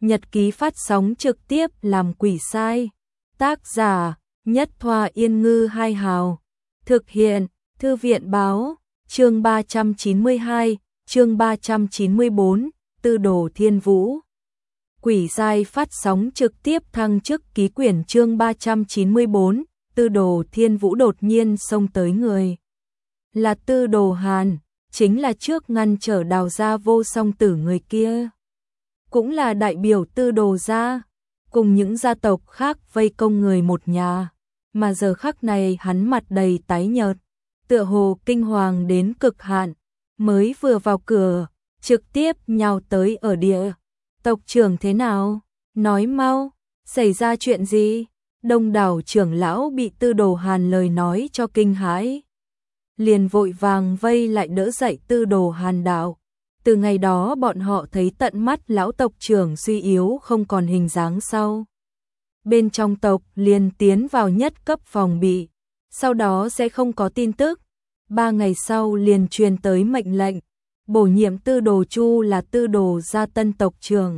Nhật ký phát sóng trực tiếp làm quỷ sai. Tác giả Nhất Thoa Yên Ngư Hai Hào. Thực hiện Thư viện Báo. Chương 392, chương 394, Tư Đồ Thiên Vũ. Quỷ sai phát sóng trực tiếp thăng chức ký quyển. Chương 394, Tư Đồ Thiên Vũ đột nhiên xông tới người. Là Tư Đồ Hàn, chính là trước ngăn trở Đào gia Vô Song Tử người kia. Cũng là đại biểu Tư Đồ gia, cùng những gia tộc khác vây công người một nhà. Mà giờ khắc này hắn mặt đầy tái nhợt, tựa hồ kinh hoàng đến cực hạn, mới vừa vào cửa, trực tiếp nhào tới ở địa. Tộc trưởng thế nào? Nói mau, xảy ra chuyện gì? Đông đảo trưởng lão bị Tư Đồ Hàn lời nói cho kinh hãi, liền vội vàng vây lại đỡ dậy Tư Đồ Hàn đạo. Từ ngày đó bọn họ thấy tận mắt lão tộc trưởng suy yếu không còn hình dáng sau. Bên trong tộc liền tiến vào nhất cấp phòng bị, sau đó sẽ không có tin tức. 3 ngày sau liền truyền tới mệnh lệnh, bổ nhiệm Tư Đồ Chu là Tư Đồ gia tân tộc trưởng.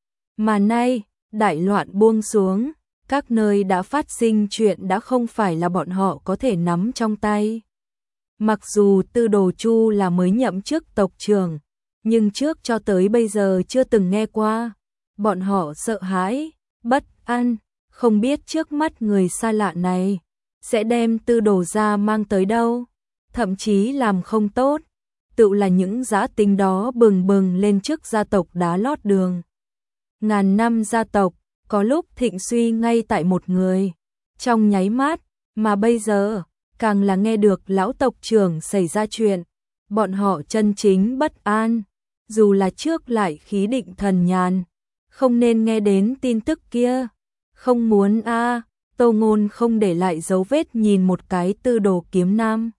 Mà nay, đại loạn buông xuống, các nơi đã phát sinh chuyện đã không phải là bọn họ có thể nắm trong tay. Mặc dù Tư Đồ Chu là mới nhậm chức tộc trưởng, nhưng trước cho tới bây giờ chưa từng nghe qua. Bọn họ sợ hãi, bất an, không biết trước mắt người xa lạ này sẽ đem Tư Đồ gia mang tới đâu, thậm chí làm không tốt, tự là những dã tính đó bừng bừng lên trước gia tộc đá lót đường. Ngàn năm gia tộc, có lúc thịnh suy ngay tại một người, trong nháy mắt, mà bây giờ, càng là nghe được lão tộc trưởng xảy ra chuyện, bọn họ chân chính bất an, dù là trước lại khí định thần nhàn, không nên nghe đến tin tức kia, không muốn Tô Ngôn không để lại dấu vết nhìn một cái Tư Đồ Kiếm Nam.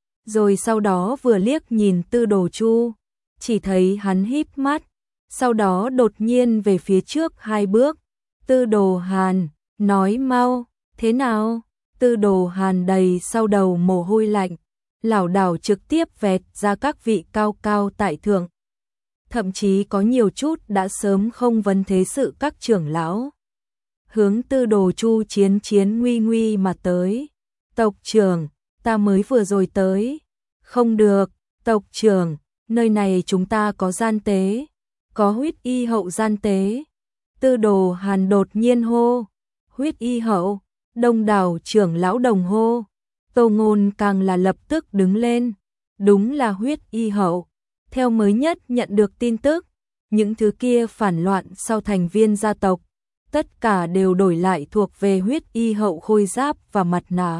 Rồi sau đó vừa liếc nhìn Tư Đồ Chu, chỉ thấy hắn híp mắt, sau đó đột nhiên về phía trước 2 bước. Tư Đồ Hàn, nói mau, thế nào? Tư Đồ Hàn đầy sau đầu mồ hôi lạnh, lảo đảo trực tiếp vẹt ra các vị cao cao tại thượng. Thậm chí có nhiều chút đã sớm không vấn thế sự các trưởng lão. Hướng Tư Đồ Chu chiến nguy nguy mà tới. Tộc trưởng, ta mới vừa rồi tới. Không được, tộc trưởng, nơi này chúng ta có gian tế, có huyết y hậu gian tế. Tư Đồ Hàn đột nhiên hô, huyết y hậu, đông đảo trưởng lão đồng hô. Tô Ngôn càng là lập tức đứng lên, đúng là huyết y hậu. Theo mới nhất nhận được tin tức, những thứ kia phản loạn sau thành viên gia tộc, tất cả đều đổi lại thuộc về huyết y hậu khôi giáp và mặt nạ.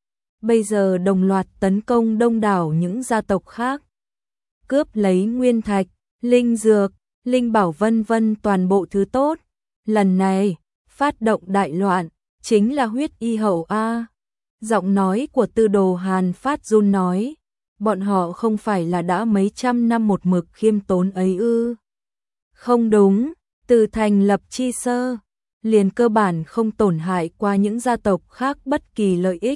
Bây giờ đồng loạt tấn công đông đảo những gia tộc khác, cướp lấy nguyên thạch, linh dược, linh bảo vân vân toàn bộ thứ tốt. Lần này, phát động đại loạn, chính là huyết y hậu a. Giọng nói của Tư Đồ Hàn phát run nói, bọn họ không phải là đã mấy trăm năm một mực khiêm tốn ấy ư? Không đúng, từ thành lập chi sơ, liền cơ bản không tổn hại qua những gia tộc khác bất kỳ lợi ích.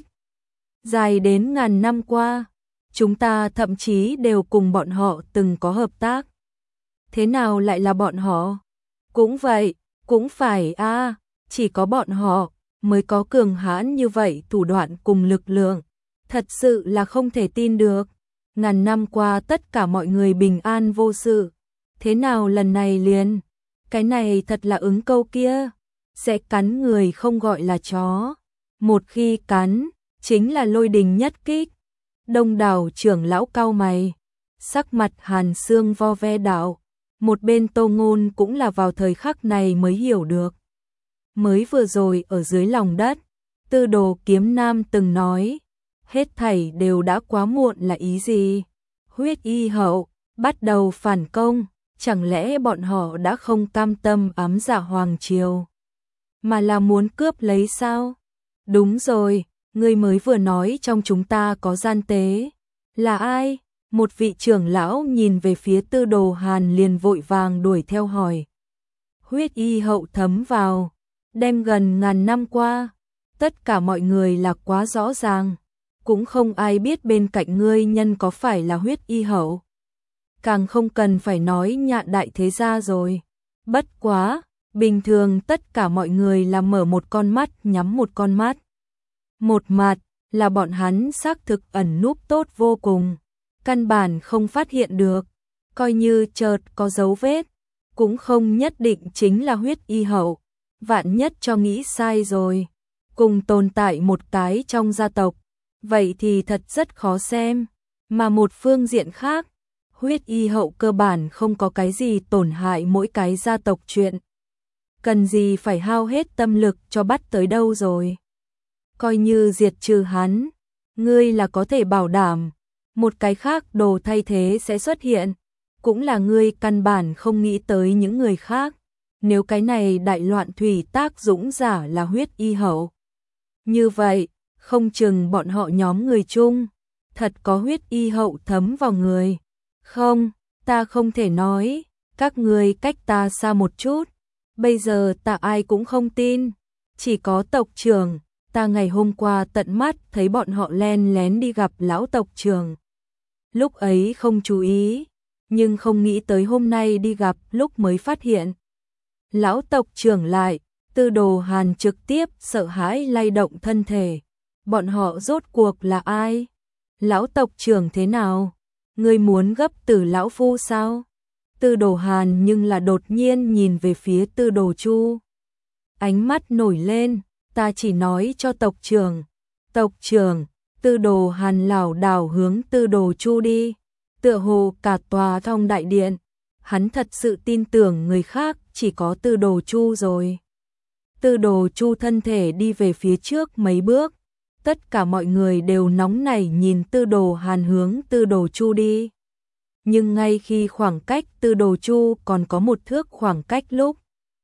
Dài đến ngàn năm qua, chúng ta thậm chí đều cùng bọn họ từng có hợp tác. Thế nào lại là bọn họ? Cũng vậy, cũng phải chỉ có bọn họ mới có cường hãn như vậy thủ đoạn cùng lực lượng. Thật sự là không thể tin được. Ngàn năm qua tất cả mọi người bình an vô sự. Thế nào lần này liền? Cái này thật là ứng câu kia. Sẽ cắn người không gọi là chó. Một khi cắn, chính là lôi đình nhất kích. Đông đảo trưởng lão cau mày. Sắc mặt hàn xương vo ve đạo. Một bên Tô Ngôn cũng là vào thời khắc này mới hiểu được. Mới vừa rồi ở dưới lòng đất, Tư Đồ Kiếm Nam từng nói, hết thảy đều đã quá muộn là ý gì? Huyết y hậu bắt đầu phản công, chẳng lẽ bọn họ đã không cam tâm ám dạ hoàng triều, mà là muốn cướp lấy sao? Đúng rồi, ngươi mới vừa nói trong chúng ta có gian tế. Là ai? Một vị trưởng lão nhìn về phía Tư Đồ Hàn liền vội vàng đuổi theo hỏi. Huyết y hậu thấm vào, đem gần ngàn năm qua, tất cả mọi người là quá rõ ràng, cũng không ai biết bên cạnh ngươi nhân có phải là huyết y hậu. Càng không cần phải nói Nhạn đại thế gia rồi. Bất quá, Bình thường tất cả mọi người là mở một con mắt nhắm một con mắt. Một mặt là bọn hắn xác thực ẩn núp tốt vô cùng, căn bản không phát hiện được, coi như chợt có dấu vết, cũng không nhất định chính là huyết y hậu, vạn nhất cho nghĩ sai rồi, cùng tồn tại một cái trong gia tộc, vậy thì thật rất khó xem, mà một phương diện khác, huyết y hậu cơ bản không có cái gì tổn hại mỗi cái gia tộc chuyện. Cần gì phải hao hết tâm lực cho bắt tới đâu rồi. Coi như diệt trừ hắn, ngươi là có thể bảo đảm, một cái khác đồ thay thế sẽ xuất hiện, cũng là ngươi căn bản không nghĩ tới những người khác, nếu cái này đại loạn thủy tác dũng giả là huyết y hậu. Như vậy, không chừng bọn họ nhóm người chung, thật có huyết y hậu thấm vào người. Không, ta không thể nói, các ngươi cách ta xa một chút, bây giờ ta ai cũng không tin, chỉ có tộc trưởng, ta ngày hôm qua tận mắt thấy bọn họ len lén đi gặp lão tộc trưởng. Lúc ấy không chú ý, nhưng không nghĩ tới hôm nay đi gặp lúc mới phát hiện. Lão tộc trưởng lại, Tư Đồ Hàn trực tiếp sợ hãi lay động thân thể. Bọn họ rốt cuộc là ai? Lão tộc trưởng thế nào? Ngươi muốn gấp tử lão phu sao? Tư Đồ Hàn nhưng là đột nhiên nhìn về phía Tư Đồ Chu. Ánh mắt nổi lên, ta chỉ nói cho tộc trưởng. Tộc trưởng, Tư Đồ Hàn lảo đảo hướng Tư Đồ Chu đi. Tựa hồ cả tòa Thông đại điện, hắn thật sự tin tưởng người khác chỉ có Tư Đồ Chu rồi. Tư Đồ Chu thân thể đi về phía trước mấy bước, tất cả mọi người đều nóng nảy nhìn Tư Đồ Hàn hướng Tư Đồ Chu đi. Nhưng ngay khi khoảng cách Tư Đồ Chu còn có một thước khoảng cách lúc,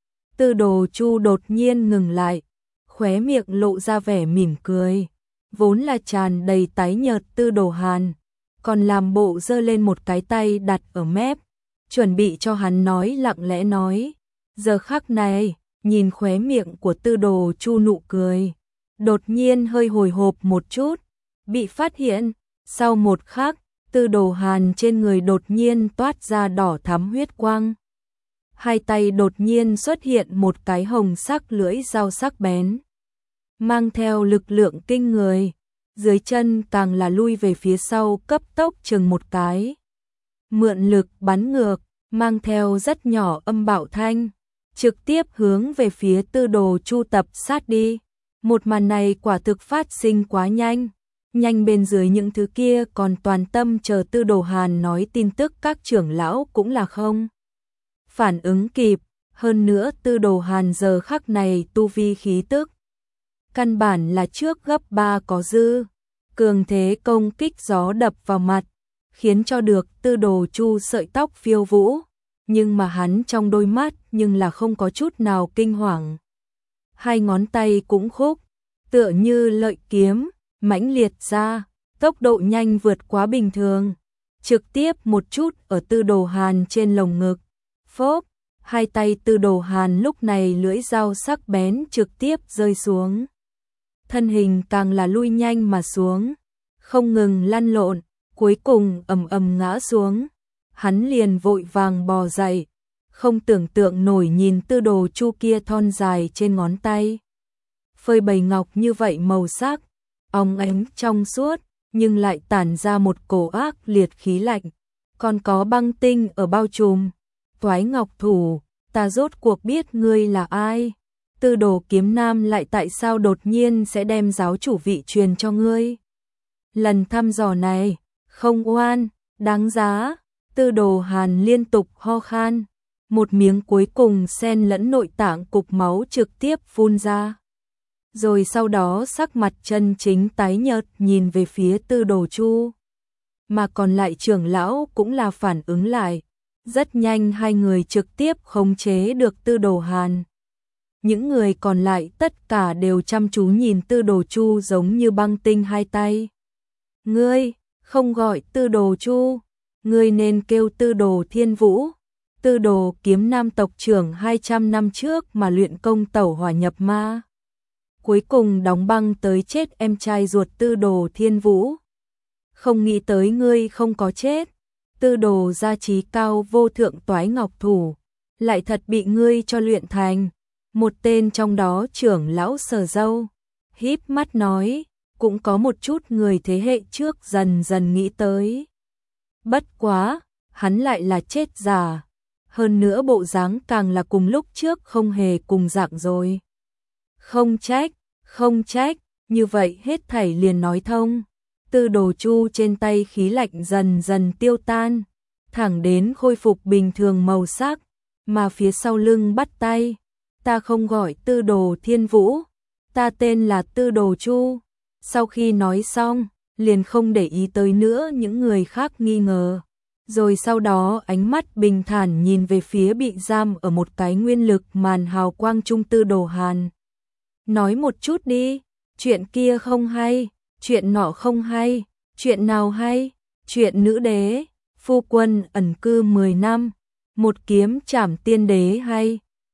Tư Đồ Chu đột nhiên ngừng lại, khóe miệng lộ ra vẻ mỉm cười, vốn là tràn đầy tái nhợt Tư Đồ Hàn, còn làm bộ giơ lên một cái tay đặt ở mép, chuẩn bị cho hắn nói, lặng lẽ nói. Giờ khắc này, nhìn khóe miệng của Tư Đồ Chu nụ cười, đột nhiên hơi hồi hộp một chút, bị phát hiện, sau một khắc, Tư Đồ Hàn trên người đột nhiên toát ra đỏ thắm huyết quang. Hai tay đột nhiên xuất hiện một cái hồng sắc lưỡi dao sắc bén, mang theo lực lượng kinh người, dưới chân càng là lui về phía sau cấp tốc chừng một cái. Mượn lực bắn ngược, mang theo rất nhỏ âm bạo thanh, trực tiếp hướng về phía Tư Đồ Chu tập sát đi. Một màn này quả thực phát sinh quá nhanh, nhanh bên dưới những thứ kia còn toàn tâm chờ Tư Đồ Hàn nói tin tức các trưởng lão cũng là không phản ứng kịp, hơn nữa Tư Đồ Hàn giờ khắc này tu vi khí tức căn bản là trước gấp 3 có dư, cường thế công kích gió đập vào mặt, khiến cho được Tư Đồ Chu sợi tóc phiêu vũ, nhưng mà hắn trong đôi mắt nhưng là không có chút nào kinh hoàng. Hai ngón tay cũng khúc, tựa như lợi kiếm, mãnh liệt ra, tốc độ nhanh vượt quá bình thường, trực tiếp một chút ở Tư Đồ Hàn trên lồng ngực. Phốp, hai tay Tư Đồ Hàn lúc này lưỡi dao sắc bén trực tiếp rơi xuống. Thân hình càng là lui nhanh mà xuống, không ngừng lăn lộn, cuối cùng ầm ầm ngã xuống. Hắn liền vội vàng bò dậy, không tưởng tượng nổi nhìn Tư Đồ Chu kia thon dài trên ngón tay. Phơi bày ngọc như vậy màu sắc, óng ánh trong suốt, nhưng lại tản ra một cổ ác liệt khí lạnh, còn có băng tinh ở bao trùm. Toái Ngọc Thủ, ta rốt cuộc biết ngươi là ai? Tư Đồ Kiếm Nam lại tại sao đột nhiên sẽ đem giáo chủ vị truyền cho ngươi? Lần thăm dò này, không oan, đáng giá. Tư Đồ Hàn liên tục ho khan, một miếng cuối cùng xen lẫn nội tạng cục máu trực tiếp phun ra. Rồi sau đó sắc mặt chân chính tái nhợt nhìn về phía Tư Đồ Chu. Mà còn lại trưởng lão cũng là phản ứng lại. Rất nhanh hai người trực tiếp khống chế được Tư Đồ Hàn. Những người còn lại tất cả đều chăm chú nhìn Tư Đồ Chu giống như băng tinh hai tay. Ngươi, không gọi Tư Đồ Chu, ngươi nên kêu Tư Đồ Thiên Vũ. Tư Đồ Kiếm Nam tộc trưởng 200 năm trước mà luyện công tẩu hỏa nhập ma, cuối cùng đóng băng tới chết em trai ruột Tư Đồ Thiên Vũ. Không nghĩ tới ngươi không có chết. Tư Đồ gia trí cao vô thượng Toái Ngọc Thủ, lại thật bị ngươi cho luyện thành. Một tên trong đó trưởng lão sờ râu, híp mắt nói, cũng có một chút người thế hệ trước dần dần nghĩ tới. Bất quá, hắn lại là chết già, hơn nữa bộ dáng càng là cùng lúc trước không hề cùng dạng rồi. Không trách, như vậy hết thảy liền nói thông. Tư Đồ Chu trên tay khí lạnh dần dần tiêu tan, thẳng đến khôi phục bình thường màu sắc, mà phía sau lưng bắt tay, ta không gọi Tư Đồ Thiên Vũ, ta tên là Tư Đồ Chu. Sau khi nói xong, liền không để ý tới nữa những người khác nghi ngờ. Rồi sau đó ánh mắt bình thản nhìn về phía bị giam ở một cái nguyên lực màn hào quang trung Tư Đồ Hàn. Nói một chút đi, chuyện kia không hay, chuyện nọ không hay, chuyện nào hay, chuyện nữ đế, phu quân ẩn cư 10 năm, một kiếm trảm tiên đế hay,